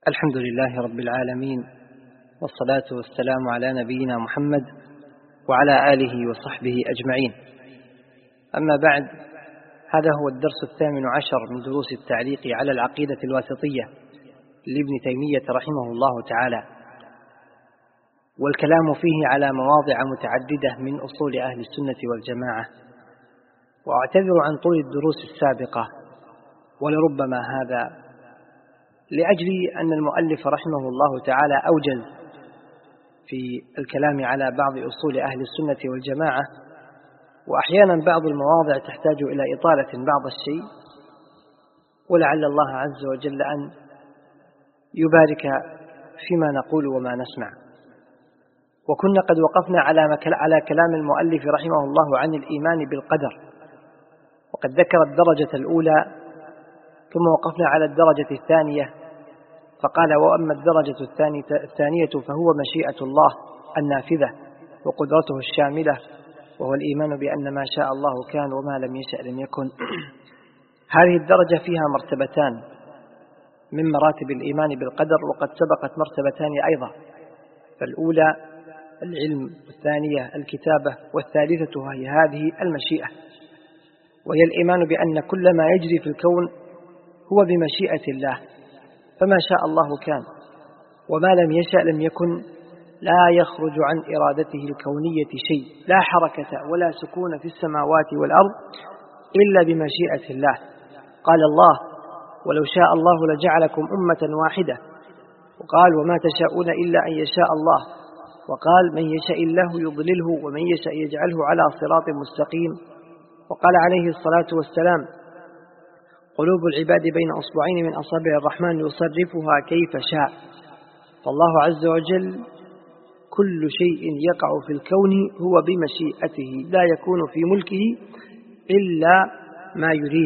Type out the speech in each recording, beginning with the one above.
الحمد لله رب العالمين، والصلاة والسلام على نبينا محمد وعلى آله وصحبه أجمعين. أما بعد، هذا هو الدرس 18 من دروس التعليق على العقيدة الواسطية لابن تيمية رحمه الله تعالى، والكلام فيه على مواضع متعددة من أصول أهل السنة والجماعة. وأعتذر عن طول الدروس السابقة، ولربما هذا لأجل أن المؤلف رحمه الله تعالى أوجز في الكلام على بعض أصول أهل السنة والجماعة، وأحيانا بعض المواضع تحتاج إلى إطالة بعض الشيء، ولعل الله عز وجل أن يبارك فيما نقول وما نسمع. وكنا قد وقفنا على كلام المؤلف رحمه الله عن الإيمان بالقدر، وقد ذكر الدرجة الأولى، ثم وقفنا على الدرجة الثانية فقال: وأما الدرجة الثانية فهو مشيئة الله النافذة وقدرته الشاملة، وهو الإيمان بأن ما شاء الله كان وما لم يشأ لم يكن. هذه الدرجة فيها مرتبتان من مراتب الإيمان بالقدر، وقد سبقت مرتبتان أيضا، فالأولى العلم، والثانية الكتابة، والثالثة هي هذه المشيئة، وهي الإيمان بأن كل ما يجري في الكون هو بمشيئة الله، فما شاء الله كان وما لم يشأ لم يكن، لا يخرج عن إرادته الكونية شيء، لا حركة ولا سكون في السماوات والأرض إلا بمشيئة الله. قال الله: ولو شاء الله لجعلكم أمة واحدة، وقال: وما تشاءون إلا أن يشاء الله، وقال: من يشاء الله يضلله ومن يشاء يجعله على صراط مستقيم. وقال عليه الصلاة والسلام: قلوب العباد بين أصبعين من أصابع الرحمن يصرفها كيف شاء. فالله عز وجل كل شيء يقع في الكون هو بمشيئته، لا يكون في ملكه إلا ما يريد.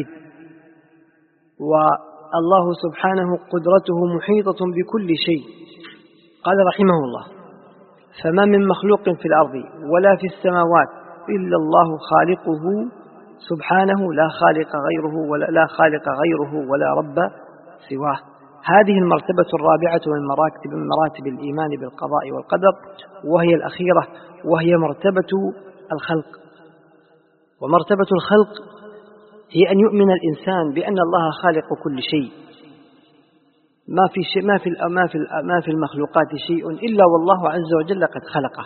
والله سبحانه قدرته محيطة بكل شيء. قال رحمه الله: فما من مخلوق في الأرض ولا في السماوات إلا الله خالقه سبحانه، لا خالق غيره ولا رب سواه. هذه المرتبة الرابعة من مراتب الإيمان بالقضاء والقدر، وهي الأخيرة، وهي مرتبة الخلق. ومرتبة الخلق هي أن يؤمن الإنسان بأن الله خالق كل شيء، ما في المخلوقات شيء إلا والله عز وجل قد خلقه،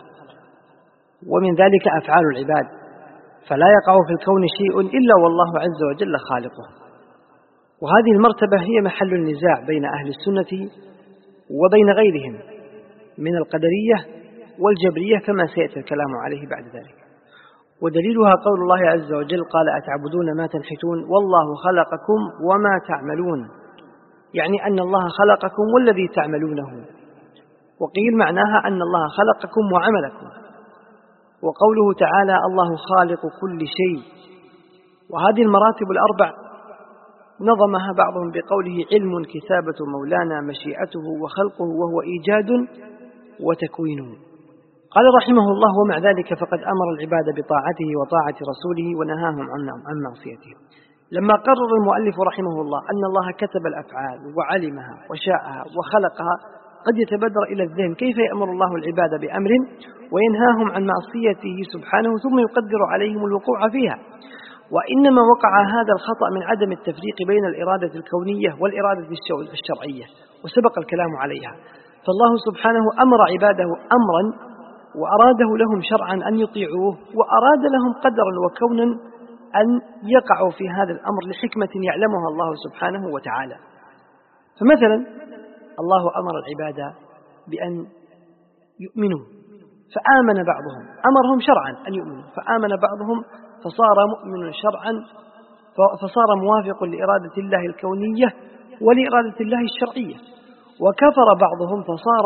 ومن ذلك أفعال العباد، فلا يقع في الكون شيء إلا والله عز وجل خالقه. وهذه المرتبة هي محل النزاع بين أهل السنة وبين غيرهم من القدرية والجبرية، كما سيأتي الكلام عليه بعد ذلك. ودليلها قول الله عز وجل: قال: أتعبدون ما تنحتون والله خلقكم وما تعملون، يعني أن الله خلقكم والذي تعملونه. وقيل معناها أن الله خلقكم وعملكم. وقوله تعالى: الله خالق كل شيء. وهذه المراتب الأربع نظمها بعضهم بقوله: علم، كتابة مولانا، مشيئته، وخلقه، وهو إيجاد وتكوينه. قال رحمه الله: ومع ذلك فقد أمر العباد بطاعته وطاعة رسوله ونهاهم عن معصيته. لما قرر المؤلف رحمه الله أن الله كتب الأفعال وعلمها وشاءها وخلقها، قد يتبادر إلى الذهن كيف يأمر الله العباد بأمر وينهاهم عن معصيته سبحانه ثم يقدر عليهم الوقوع فيها. وإنما وقع هذا الخطأ من عدم التفريق بين الإرادة الكونية والإرادة الشرعية، وسبق الكلام عليها. فالله سبحانه أمر عباده أمرا وأراده لهم شرعا أن يطيعوه، وأراد لهم قدرا وكونا أن يقعوا في هذا الأمر لحكمة يعلمها الله سبحانه وتعالى. فمثلا الله أمر العباد بأن يؤمنوا فآمن بعضهم، أمرهم شرعا أن يؤمنوا، فآمن بعضهم فصار مؤمن شرعا، فصار موافق لإرادة الله الكونية ولإرادة الله الشرعية. وكفر بعضهم فصار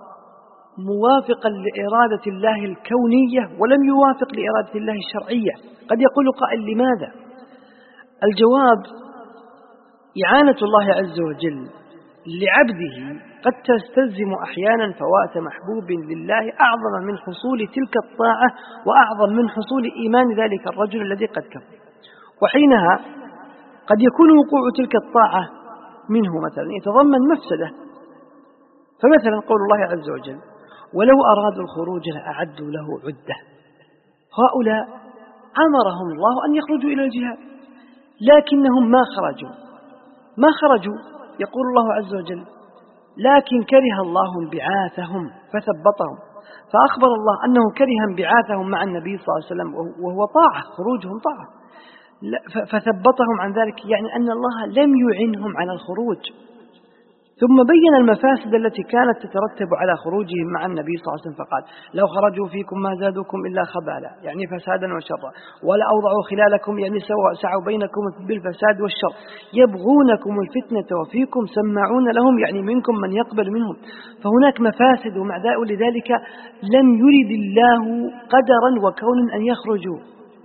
موافقا لإرادة الله الكونية ولم يوافق لإرادة الله الشرعية. قد يقول قائل: لماذا؟ الجواب: إعانة الله عز وجل لعبده قد تستلزم أحيانا فوات محبوب لله أعظم من حصول تلك الطاعة، وأعظم من حصول إيمان ذلك الرجل الذي قد كفر. وحينها قد يكون وقوع تلك الطاعة منه مثلا يتضمن مفسدة فمثلا قول الله عز وجل: ولو أرادوا الخروج لأعدوا له عدة. هؤلاء أمرهم الله أن يخرجوا إلى الجهاد، لكنهم ما خرجوا. يقول الله عز وجل: لكن كره الله انبعاثهم فثبطهم. فأخبر الله أنه كره انبعاثهم مع النبي صلى الله عليه وسلم، وهو طاعة، خروجهم طاعة، فثبطهم عن ذلك، يعني أن الله لم يعنهم على الخروج. ثم بين المفاسد التي كانت تترتب على خروجهم مع النبي صلى الله عليه وسلم، فقال: لو خرجوا فيكم ما زادوكم إلا خبالا، يعني فسادا وشرا، ولا أوضعوا خلالكم، يعني سعوا بينكم بالفساد والشر، يبغونكم الفتنة وفيكم سماعون لهم، يعني منكم من يقبل منهم. فهناك مفاسد، ومع ذلك لم يرد الله قدرا وكونا أن يخرجوا.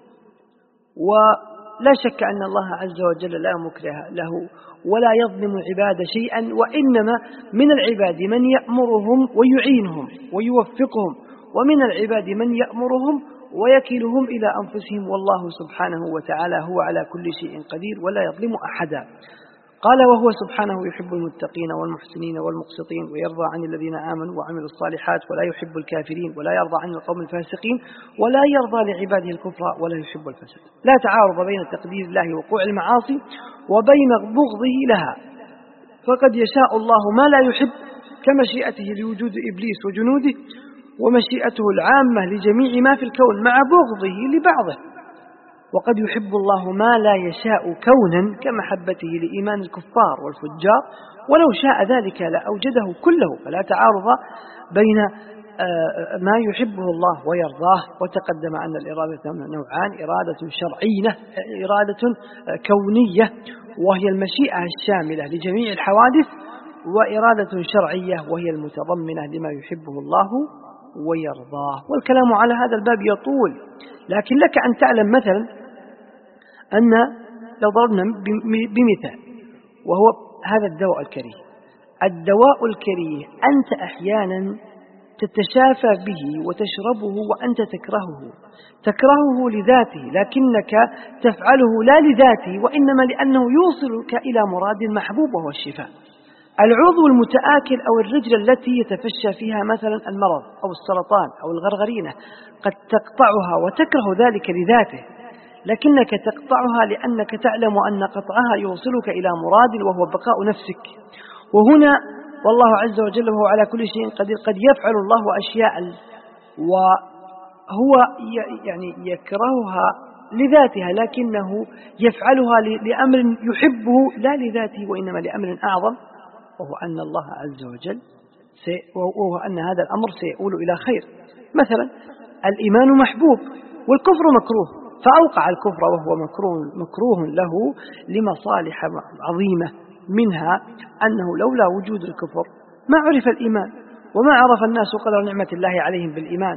ولا شك أن الله عز وجل لا مكره له ولا يظلم العباد شيئا، وإنما من العباد من يأمرهم ويعينهم ويوفقهم، ومن العباد من يأمرهم ويكلهم إلى أنفسهم، والله سبحانه وتعالى هو على كل شيء قدير ولا يظلم أحدا. قال: وهو سبحانه يحب المتقين والمحسنين والمقسطين، ويرضى عن الذين آمنوا وعملوا الصالحات، ولا يحب الكافرين، ولا يرضى عن القوم الفاسقين، ولا يرضى لعباده الكفر، ولا يحب الفساد. لا تعارض بين تقدير الله وقوع المعاصي وبين بغضه لها، فقد يشاء الله ما لا يحب، كمشيئته لوجود إبليس وجنوده، ومشيئته العامة لجميع ما في الكون مع بغضه لبعضه. وقد يحب الله ما لا يشاء كونا، كمحبته لإيمان الكفار والفجار، ولو شاء ذلك لأوجده كله. فلا تعارض بين ما يحبه الله ويرضاه. وتقدم أن الإرادة نوعان: إرادة شرعية، إرادة كونية وهي المشيئة الشاملة لجميع الحوادث، وإرادة شرعية وهي المتضمنة لما يحبه الله ويرضاه. والكلام على هذا الباب يطول، لكن لك أن تعلم مثلا أن لو ضربنا بمثال، وهو هذا الدواء الكريه. الدواء الكريه أنت أحيانا تتشافى به وتشربه وأنت تكرهه لذاته، لكنك تفعله لا لذاته، وإنما لأنه يوصلك إلى مراد محبوب وهو الشفاء. العضو المتآكل أو الرجل التي يتفشى فيها مثلا المرض أو السرطان أو الغرغرينة قد تقطعها وتكره ذلك لذاته، لكنك تقطعها لأنك تعلم أن قطعها يوصلك إلى مراد وهو بقاء نفسك. وهنا والله عز وجل وهو على كل شيء قدير قد يفعل الله أشياء وهو يعني يكرهها لذاتها، لكنه يفعلها لأمر يحبه لا لذاته وإنما لأمر أعظم، وهو أن الله عز وجل وهو أن هذا الأمر سيؤول إلى خير. مثلا الإيمان محبوب والكفر مكروه، فأوقع الكفر وهو مكروه له لمصالح عظيمة، منها أنه لولا وجود الكفر ما عرف الإيمان، وما عرف الناس قدر نعمة الله عليهم بالإيمان،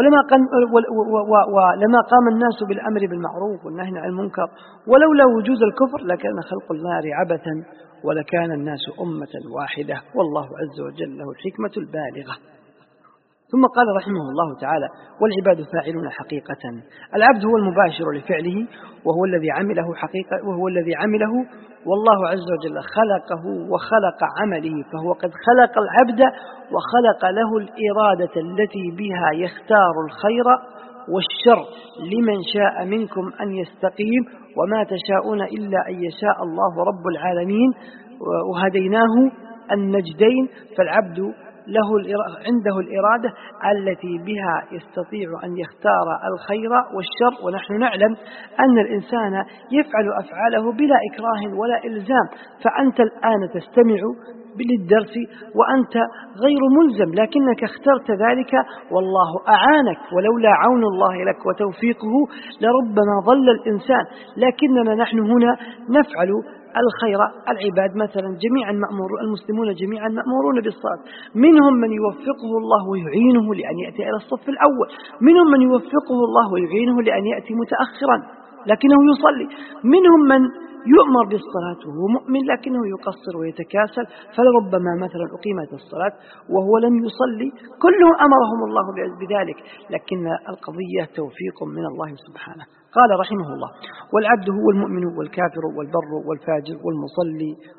ولما قام الناس بالأمر بالمعروف والنهي عن المنكر. ولولا وجود الكفر لكان خلق النار عبثا، ولكان الناس أمة واحدة، والله عز وجل له الحكمة البالغة. ثم قال رحمه الله تعالى: والعباد فاعلون حقيقة. العبد هو المباشر لفعله، وهو الذي عمله حقيقة، وهو الذي عمله، والله عز وجل خلقه وخلق عمله، فهو قد خلق العبد وخلق له الإرادة التي بها يختار الخير والشر لمن شاء منكم أن يستقيم، وما تشاءون إلا أن يشاء الله رب العالمين، وهديناه النجدين. فالعبد عنده الإرادة التي بها يستطيع أن يختار الخير والشر، ونحن نعلم أن الإنسان يفعل أفعاله بلا إكراه ولا إلزام. فأنت الآن تستمع للدرس وأنت غير ملزم، لكنك اخترت ذلك والله أعانك، ولولا عون الله لك وتوفيقه لربما ضل الإنسان. لكننا نحن هنا نفعل الخير. العباد مثلا جميعا المسلمون جميعا مأمورون بالصلاة، منهم من يوفقه الله ويعينه لأن يأتي إلى الصف الأول، منهم من يوفقه الله ويعينه لأن يأتي متأخرا لكنه يصلي، منهم من يؤمر بالصلاة وهو مؤمن لكنه يقصر ويتكاسل، فلربما مثلا أقيمت الصلاة وهو لم يصلي. كلهم أمرهم الله بذلك، لكن القضية توفيق من الله سبحانه. قال رحمه الله: والعبد هو المؤمن والكافر والبر والفاجر والمصلي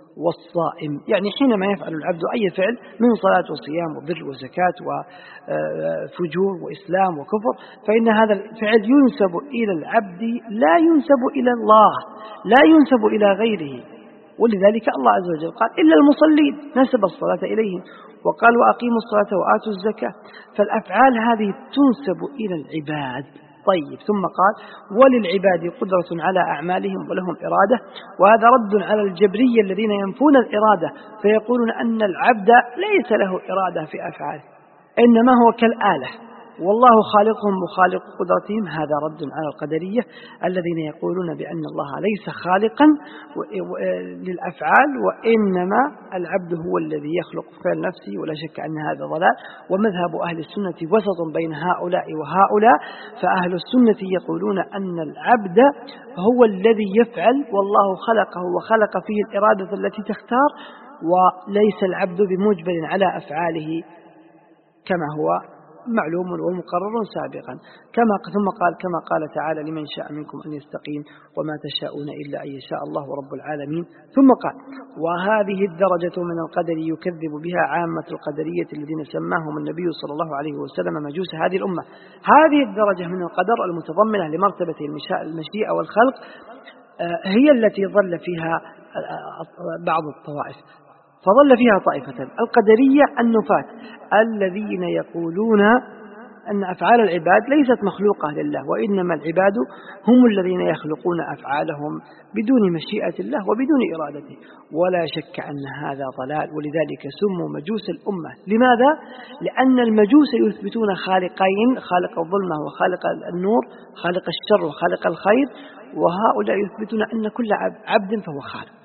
والصائم. يعني حينما يفعل العبد أي فعل من صلاة وصيام وبر وزكاة وفجور وإسلام وكفر، فإن هذا الفعل ينسب إلى العبد لا ينسب إلى الله، لا ينسب إلى غيره. ولذلك الله عز وجل قال إلا المصلين، نسب الصلاة إليهم، وقال وأقيموا الصلاة وآتوا الزكاة. فالأفعال هذه تنسب إلى العباد. طيب، ثم قال وللعباد قدرة على أعمالهم ولهم إرادة، وهذا رد على الجبرية الذين ينفون الإرادة فيقولون أن العبد ليس له إرادة في أفعاله، إنما هو كالآلة والله خالقهم وخالق قدرتهم. هذا رد على القدرية الذين يقولون بأن الله ليس خالقا للأفعال، وإنما العبد هو الذي يخلق فعل نفسه، ولا شك أن هذا ضلال. ومذهب أهل السنة وسط بين هؤلاء وهؤلاء، فأهل السنة يقولون أن العبد هو الذي يفعل، والله خلقه وخلق فيه الإرادة التي تختار، وليس العبد بمجبر على أفعاله كما هو معلوم ومقرر سابقا. ثم قال كما قال تعالى لمن شاء منكم أن يستقيم وما تشاءون إلا أن يشاء الله رب العالمين. ثم قال وهذه الدرجة من القدر يكذب بها عامة القدرية الذين سماهم النبي صلى الله عليه وسلم مجوس هذه الأمة. هذه الدرجة من القدر المتضمنة لمرتبة المشيئة والخلق هي التي ضل فيها بعض الطوائف، فظل فيها طائفة القدرية النفاة الذين يقولون أن أفعال العباد ليست مخلوقة لله، وإنما العباد هم الذين يخلقون أفعالهم بدون مشيئة الله وبدون إرادته. ولا شك أن هذا ضلال، ولذلك سموا مجوس الأمة. لماذا؟ لأن المجوس يثبتون خالقين، خالق الظلمة وخالق النور، خالق الشر وخالق الخير، وهؤلاء يثبتون أن كل عبد فهو خالق.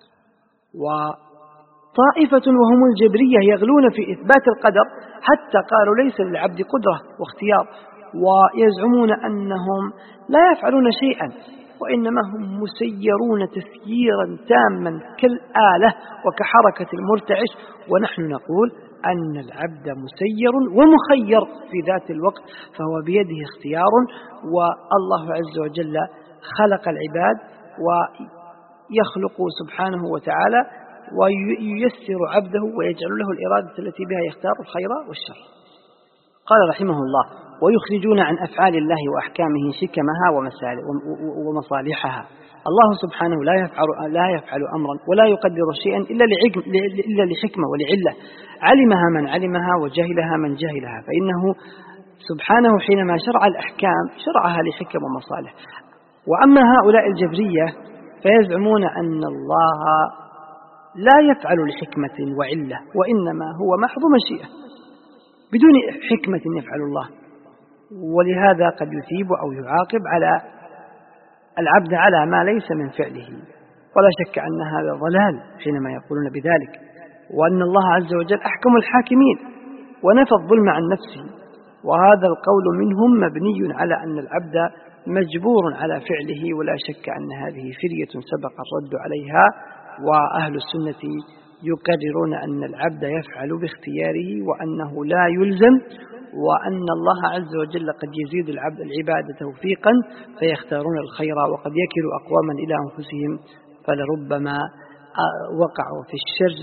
طائفة وهم الجبرية يغلون في إثبات القدر حتى قالوا ليس للعبد قدرة واختيار، ويزعمون أنهم لا يفعلون شيئا، وإنما هم مسيرون تسييرا تاما كالآلة وكحركة المرتعش. ونحن نقول أن العبد مسير ومخير في ذات الوقت، فهو بيده اختيار، والله عز وجل خلق العباد ويخلق سبحانه وتعالى وييسر عبده ويجعل له الإرادة التي بها يختار الخير والشر. قال رحمه الله ويخرجون عن أفعال الله وأحكامه شكمها ومصالحها. الله سبحانه لا يفعل أمرا ولا يقدر شيئا إلا لحكمة ولعلة علمها من علمها وجهلها من جهلها، فإنه سبحانه حينما شرع الأحكام شرعها لحكم ومصالح. وأما هؤلاء الجبرية فيزعمون أن الله لا يفعل لحكمة وعلة، وإنما هو محض مشيئة بدون حكمة يفعل الله، ولهذا قد يثيب أو يعاقب على العبد على ما ليس من فعله. ولا شك أن هذا ضلال حينما يقولون بذلك، وأن الله عز وجل أحكم الحاكمين ونفى الظلم عن نفسه. وهذا القول منهم مبني على أن العبد مجبور على فعله، ولا شك أن هذه فرية سبق الرد عليها. وأهل السنة يقررون أن العبد يفعل باختياره وأنه لا يلزم، وأن الله عز وجل قد يزيد العبادة توفيقا فيختارون الخير، وقد يكل أقواما إلى أنفسهم فلربما وقعوا في الشر،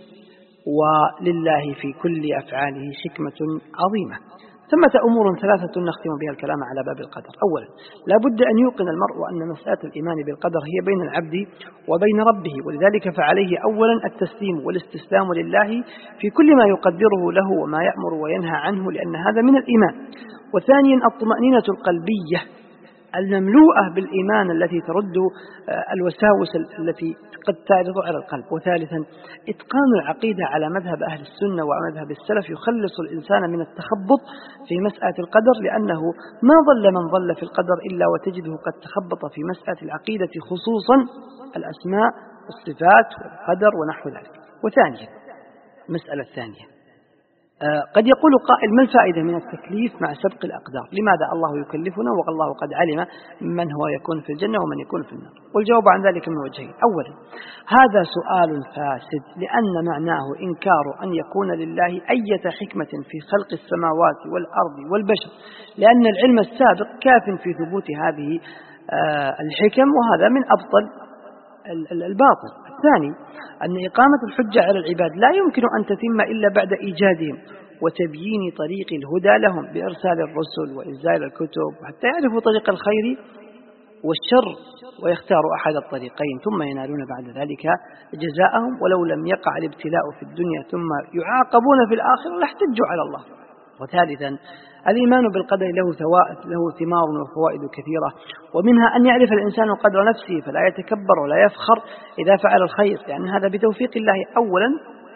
ولله في كل أفعاله حكمة عظيمة. ثمة أمور ثلاثة نختم بها الكلام على باب القدر. أولا، لا بد أن يوقن المرء أن مسألة الإيمان بالقدر هي بين العبد وبين ربه، ولذلك فعليه أولا التسليم والاستسلام لله في كل ما يقدره له وما يأمر وينهى عنه، لأن هذا من الإيمان. وثانيا الطمأنينة القلبية المملوءة بالإيمان التي ترد الوساوس التي قد تعرض على القلب. وثالثا إتقان العقيدة على مذهب أهل السنة ومذهب السلف يخلص الإنسان من التخبط في مسألة القدر، لأنه ما ضل من ضل في القدر إلا وتجده قد تخبط في مسألة العقيدة، خصوصا الأسماء والصفات والقدر ونحو ذلك. وثانيا المسألة الثانية، قد يقول قائل ما الفائدة من التكليف مع سبق الأقدار؟ لماذا الله يكلفنا والله قد علم من هو يكون في الجنة ومن يكون في النار؟ والجواب عن ذلك من وجهين. أولا، هذا سؤال فاسد، لأن معناه إنكار أن يكون لله أية حكمة في خلق السماوات والأرض والبشر، لأن العلم السابق كاف في ثبوت هذه الحكم، وهذا من أبطل الباطل. الثاني أن إقامة الحجة على العباد لا يمكن أن تتم إلا بعد إيجادهم وتبيين طريق الهدى لهم بإرسال الرسل وإنزال الكتب حتى يعرفوا طريق الخير والشر ويختاروا أحد الطريقين، ثم ينالون بعد ذلك جزاءهم. ولو لم يقع الابتلاء في الدنيا ثم يعاقبون في الآخرة لاحتجوا على الله. وثالثا الإيمان بالقدر له ثمار وفوائد كثيرة، ومنها أن يعرف الإنسان قدر نفسه فلا يتكبر ولا يفخر إذا فعل الخير، لأن هذا بتوفيق الله أولا،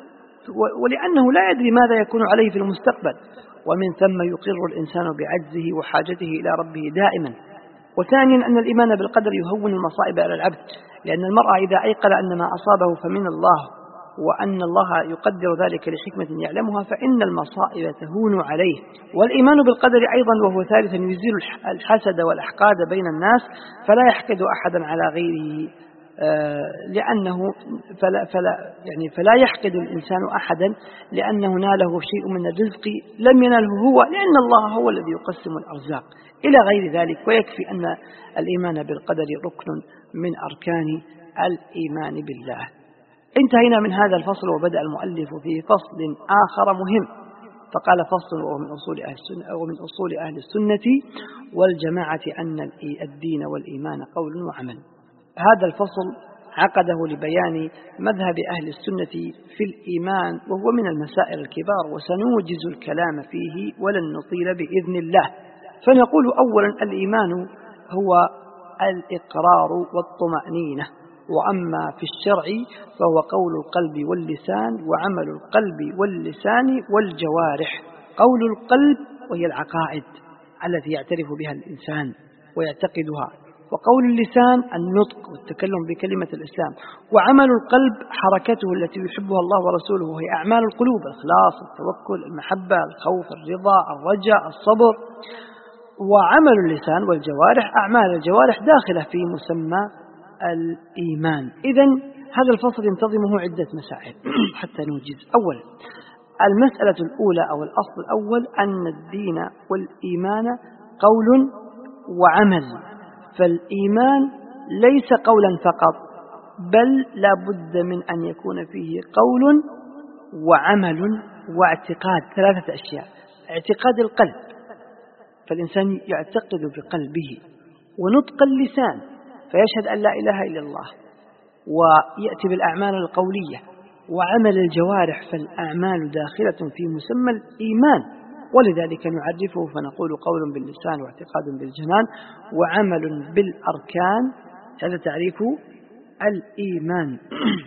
ولأنه لا يدري ماذا يكون عليه في المستقبل، ومن ثم يقر الإنسان بعجزه وحاجته إلى ربه دائما. وثانيا أن الإيمان بالقدر يهون المصائب على العبد، لأن المرء إذا أيقن أن ما أصابه فمن الله وأن الله يقدر ذلك لحكمة يعلمها فإن المصائب تهون عليه. والإيمان بالقدر أيضا وهو ثالثا يزيل الحسد والأحقاد بين الناس، فلا يحقد أحدا على غيره، لأنه فلا يحقد الإنسان أحدا لأنه ناله شيء من الرزق لم يناله هو، لأن الله هو الذي يقسم الأرزاق إلى غير ذلك. ويكفي أن الإيمان بالقدر ركن من أركان الإيمان بالله. انتهينا من هذا الفصل، وبدأ المؤلف في فصل آخر مهم، فقال فصل وهو من أصول أهل السنة والجماعة أن الدين والإيمان قول وعمل. هذا الفصل عقده لبيان مذهب أهل السنة في الإيمان، وهو من المسائل الكبار، وسنوجز الكلام فيه ولن نطيل بإذن الله. فنقول أولا الإيمان هو الإقرار والطمأنينة، وأما في الشرع فهو قول القلب واللسان وعمل القلب واللسان والجوارح. قول القلب وهي العقائد التي يعترف بها الإنسان ويعتقدها، وقول اللسان النطق والتكلم بكلمة الإسلام، وعمل القلب حركته التي يحبها الله ورسوله وهي أعمال القلوب: الإخلاص، التوكل، المحبة، الخوف، الرضا، الرجاء، الصبر. وعمل اللسان والجوارح أعمال الجوارح داخلة في مسمى الإيمان. إذن هذا الفصل ينتظمه عدة مسائل حتى نوجز. أولا المسألة الأولى أو الأصل الأول أن الدين والإيمان قول وعمل، فالإيمان ليس قولا فقط، بل لا بد من أن يكون فيه قول وعمل واعتقاد، ثلاثة أشياء: اعتقاد القلب، فالإنسان يعتقد بقلبه، ونطق اللسان فيشهد أن لا إله إلا الله ويأتي بالأعمال القولية، وعمل الجوارح، فالأعمال داخلة في مسمى الإيمان، ولذلك نعرفه فنقول قول باللسان واعتقاد بالجنان وعمل بالأركان. هذا تعريف الإيمان.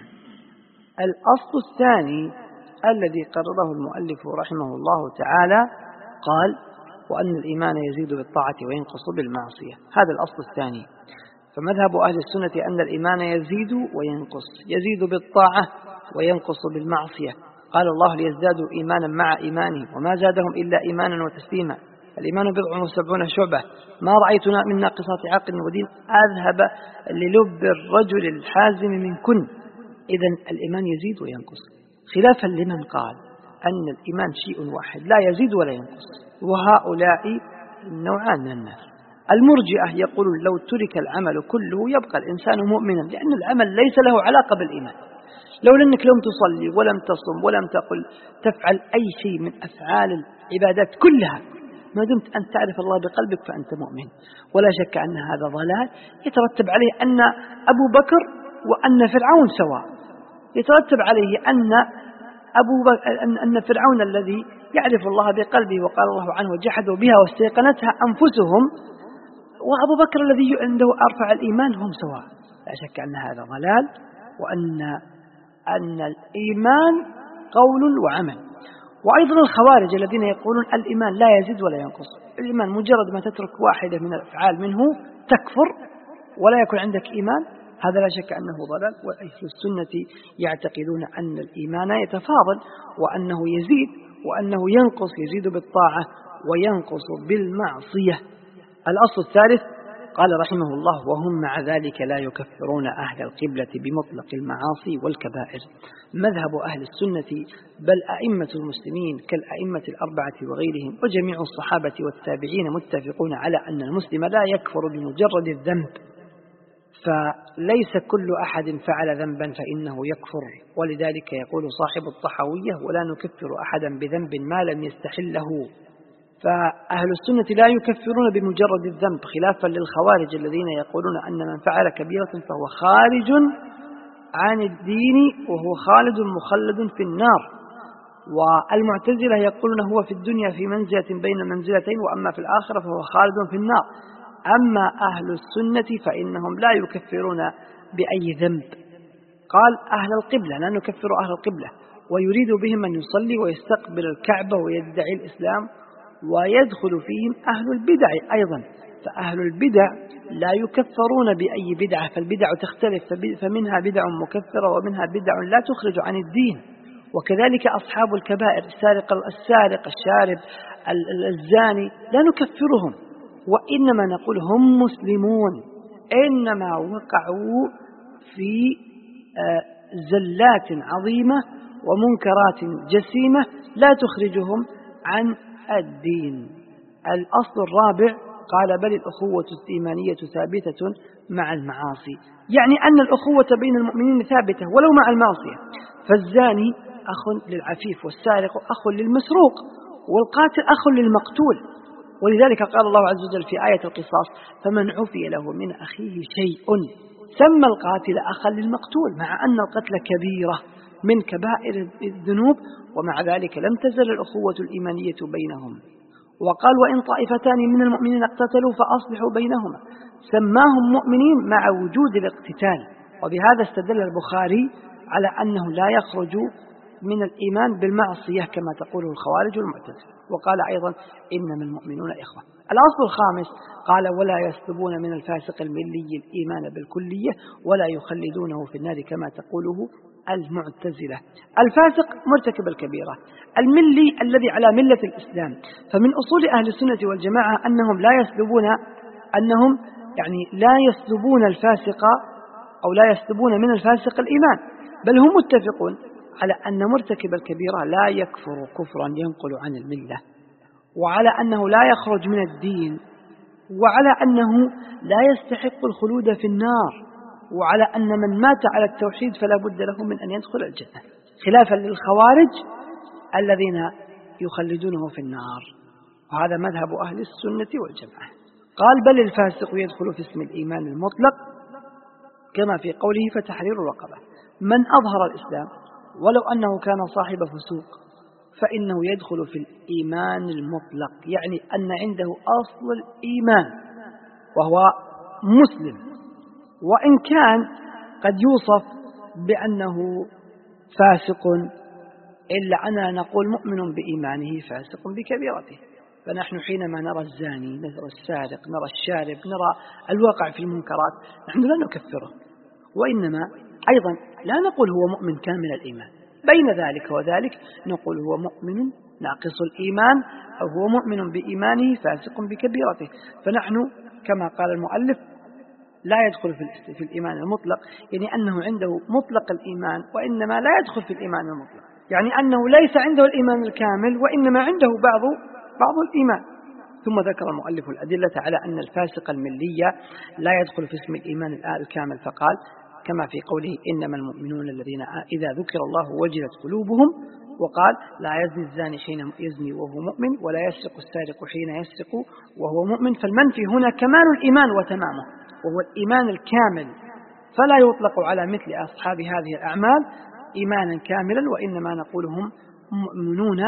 الأصل الثاني الذي قرره المؤلف رحمه الله تعالى قال: وأن الإيمان يزيد بالطاعة وينقص بالمعصية. هذا الأصل الثاني. فمذهب أهل السنة أن الإيمان يزيد وينقص، يزيد بالطاعة وينقص بالمعصية. قال الله: ليزدادوا إيمانا مع إيمانهم وما زادهم إلا إيمانا وتسليما. الإيمان 70 شعبة، ما رأيتنا من ناقصات عقل ودين أذهب للب الرجل الحازم منكن. إذن الإيمان يزيد وينقص، خلافا لمن قال أن الإيمان شيء واحد لا يزيد ولا ينقص، وهؤلاء نوعان من الناس. المرجئة يقول لو ترك العمل كله يبقى الإنسان مؤمنا، لأن العمل ليس له علاقة بالإيمان. لو أنك لم تصلي ولم تصم ولم تفعل أي شيء من أفعال العبادات كلها، ما دمت أن تعرف الله بقلبك فأنت مؤمن. ولا شك أن هذا ضلال يترتب عليه أن أبو بكر وأن فرعون سواء، يترتب عليه أن فرعون الذي يعرف الله بقلبه وقال الله عنه وجحدوا بها واستيقنتها أنفسهم، وأبو بكر الذي عنده أرفع الإيمان، هم سواء. لا شك أن هذا ضلال، وأن الإيمان قول وعمل. وأيضا الخوارج الذين يقولون الإيمان لا يزيد ولا ينقص، الإيمان مجرد ما تترك واحدة من الأفعال منه تكفر ولا يكون عندك إيمان، هذا لا شك أنه ضلال. وأهل السنة يعتقدون أن الإيمان يتفاضل، وأنه يزيد وأنه ينقص، يزيد بالطاعة وينقص بالمعصية. الأصل الثالث قال رحمه الله: وهم مع ذلك لا يكفرون أهل القبلة بمطلق المعاصي والكبائر. مذهب أهل السنة بل أئمة المسلمين كالأئمة الأربعة وغيرهم وجميع الصحابة والتابعين متفقون على أن المسلم لا يكفر بمجرد الذنب، فليس كل أحد فعل ذنبا فإنه يكفر، ولذلك يقول صاحب الطحاوية: ولا نكفر أحدا بذنب ما لم يستحله. فأهل السنة لا يكفرون بمجرد الذنب، خلافا للخوارج الذين يقولون أن من فعل كبيرة فهو خارج عن الدين وهو خالد مخلد في النار. والمعتزلة يقولون هو في الدنيا في منزلة بين المنزلتين، وأما في الآخرة فهو خالد في النار. أما أهل السنة فإنهم لا يكفرون بأي ذنب. قال أهل القبلة، لا نكفر أهل القبلة، ويريد بهم من يصلي ويستقبل الكعبة ويدعي الإسلام، ويدخل فيهم أهل البدع أيضا. فأهل البدع لا يكفرون بأي بدعة، فالبدع تختلف، فمنها بدع مكفرة ومنها بدع لا تخرج عن الدين. وكذلك أصحاب الكبائر، السارق الشارب الزاني، لا نكفرهم، وإنما نقول هم مسلمون، إنما وقعوا في زلات عظيمة ومنكرات جسيمة لا تخرجهم عن الدين. الأصل الرابع قال: بل الأخوة الإيمانية ثابتة مع المعاصي، يعني أن الأخوة بين المؤمنين ثابتة ولو مع المعصية. فالزاني أخ للعفيف، والسارق أخ للمسروق، والقاتل أخ للمقتول. ولذلك قال الله عز وجل في آية القصاص: فمن عفي له من أخيه شيء، سمى القاتل أخا للمقتول، مع أن القتل كبيرة من كبائر الذنوب، ومع ذلك لم تزل الأخوة الإيمانية بينهم. وقال: وإن طائفتان من المؤمنين اقتتلوا فأصلحوا بينهما، سماهم مؤمنين مع وجود الاقتتال. وبهذا استدل البخاري على أنه لا يخرج من الإيمان بالمعصية كما تقوله الخوارج والمعتزلة. وقال أيضا: إنما المؤمنون إخوة. الأصل الخامس قال: ولا يسلبون من الفاسق الملي الإيمان بالكلية ولا يخلدونه في النار كما تقوله المعتزلة. الفاسق مرتكب الكبيرة، الملي الذي على ملة الإسلام. فمن أصول أهل السنة والجماعة أنهم لا يسلبون الفاسق، أو لا يسلبون من الفاسق الإيمان، بل هم متفقون على أن مرتكب الكبيرة لا يكفر كفرا ينقل عن الملة، وعلى أنه لا يخرج من الدين، وعلى أنه لا يستحق الخلود في النار، وعلى أن من مات على التوحيد فلا بد له من أن يدخل الجنة، خلافا للخوارج الذين يخلدونه في النار. وهذا مذهب أهل السنة والجماعة. قال: بل الفاسق يدخل في اسم الإيمان المطلق كما في قوله: فتحرير رقبة. من أظهر الإسلام ولو أنه كان صاحب فسوق فإنه يدخل في الإيمان المطلق، يعني أن عنده أصل الإيمان وهو مسلم، وإن كان قد يوصف بأنه فاسق، إلا أننا نقول مؤمن بإيمانه فاسق بكبيرته. فنحن حينما نرى الزاني، نرى السارق، نرى الشارب، نرى الواقع في المنكرات، نحن لا نكفره، وإنما أيضا لا نقول هو مؤمن كامل الإيمان. بين ذلك وذلك نقول هو مؤمن ناقص الإيمان، أو هو مؤمن بإيمانه فاسق بكبيرته. فنحن كما قال المؤلف لا يدخل في الإيمان المطلق، يعني أنه عنده مطلق الإيمان وإنما لا يدخل في الإيمان المطلق، يعني أنه ليس عنده الإيمان الكامل وإنما عنده بعض الإيمان. ثم ذكر المؤلف الأدلة على أن الفاسق الملي لا يدخل في اسم الإيمان الكامل، فقال: كما في قوله: إنما المؤمنون الذين إذا ذكر الله وجلت قلوبهم. وقال: لا يزني الزاني حين يزني وهو مؤمن، ولا يسرق السارق حين يسرق وهو مؤمن. فالمنفي هنا كمال الإيمان وتمامه، وهو الإيمان الكامل، فلا يطلق على مثل أصحاب هذه الأعمال إيمانا كاملا، وإنما نقول هم مؤمنون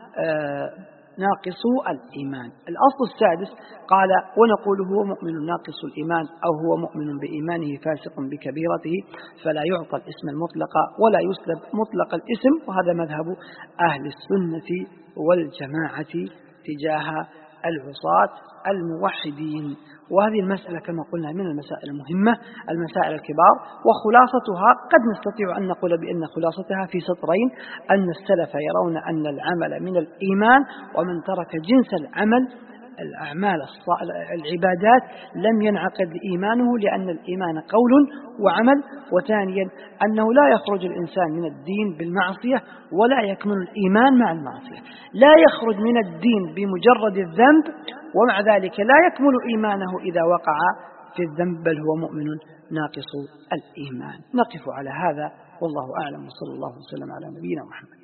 ناقصو الإيمان. الأصل السادس قال: ونقول هو مؤمن ناقص الإيمان، أو هو مؤمن بإيمانه فاسق بكبيرته، فلا يعطى الاسم المطلق ولا يسلب مطلق الاسم. وهذا مذهب أهل السنة والجماعة تجاه العصاة الموحدين. وهذه المسألة كما قلنا من المسائل المهمة، المسائل الكبار، وخلاصتها قد نستطيع أن نقول بأن خلاصتها في سطرين: أن السلف يرون أن العمل من الإيمان، ومن ترك جنس الأعمال العبادات لم ينعقد إيمانه، لأن الإيمان قول وعمل. وثانيا أنه لا يخرج الإنسان من الدين بالمعصية، ولا يكمل الإيمان مع المعصية. لا يخرج من الدين بمجرد الذنب، ومع ذلك لا يكمل إيمانه إذا وقع في الذنب، بل هو مؤمن ناقص الإيمان. نقف على هذا والله أعلم، وصلى الله وسلم على نبينا محمد.